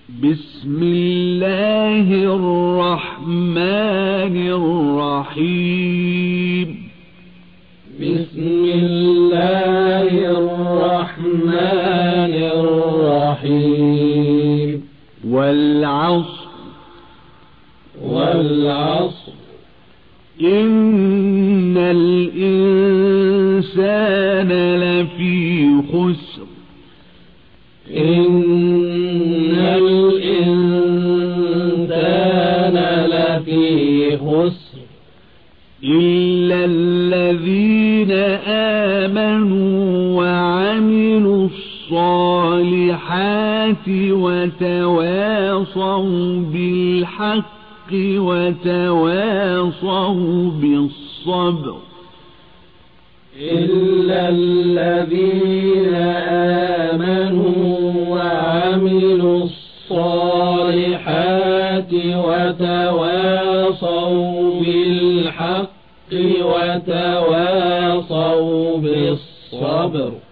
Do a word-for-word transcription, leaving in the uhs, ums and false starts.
بسم الله الرحمن الرحيم بسم الله الرحمن الرحيم والعصر والعصر إن الإنسان لفي خسر إن الإنسان لفي خسر إلا الذين آمنوا وعملوا الصالحات وتواصوا بالحق وتواصوا بالصبر إلا الذين آمنوا وعملوا الصالحات وتواصوا بالحق وتواصوا بالصبر